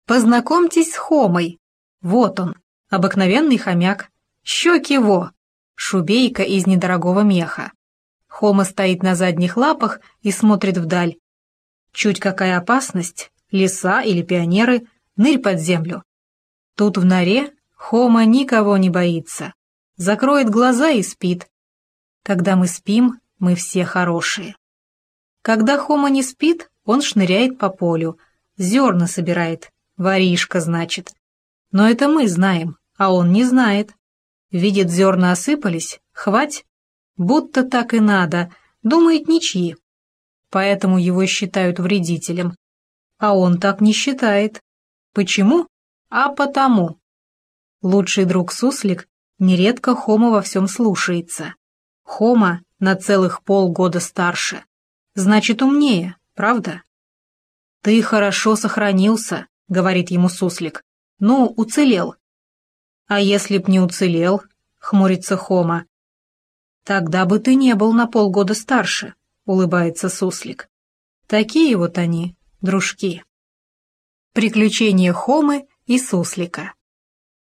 Познакомьтесь с Хомой. Вот он, обыкновенный хомяк. Щеки во, шубейка из недорогого меха. Хома стоит на задних лапах и смотрит вдаль. Чуть какая опасность, лиса или пионеры, нырь под землю. Тут в норе Хома никого не боится. Закроет глаза и спит. Когда мы спим, мы все хорошие. Когда Хома не спит, он шныряет по полю, зерна собирает, воришка, значит. Но это мы знаем, а он не знает. Видит, зерна осыпались, хвать, будто так и надо, думает, ничьи. Поэтому его считают вредителем. А он так не считает. Почему? А потому. Лучший друг Суслик нередко Хома во всем слушается. Хома на целых полгода старше. Значит, умнее, правда? «Ты хорошо сохранился», — говорит ему Суслик. «Ну, уцелел». «А если б не уцелел?» — хмурится Хома. «Тогда бы ты не был на полгода старше», — улыбается Суслик. Такие вот они, дружки. Приключения Хомы и Суслика.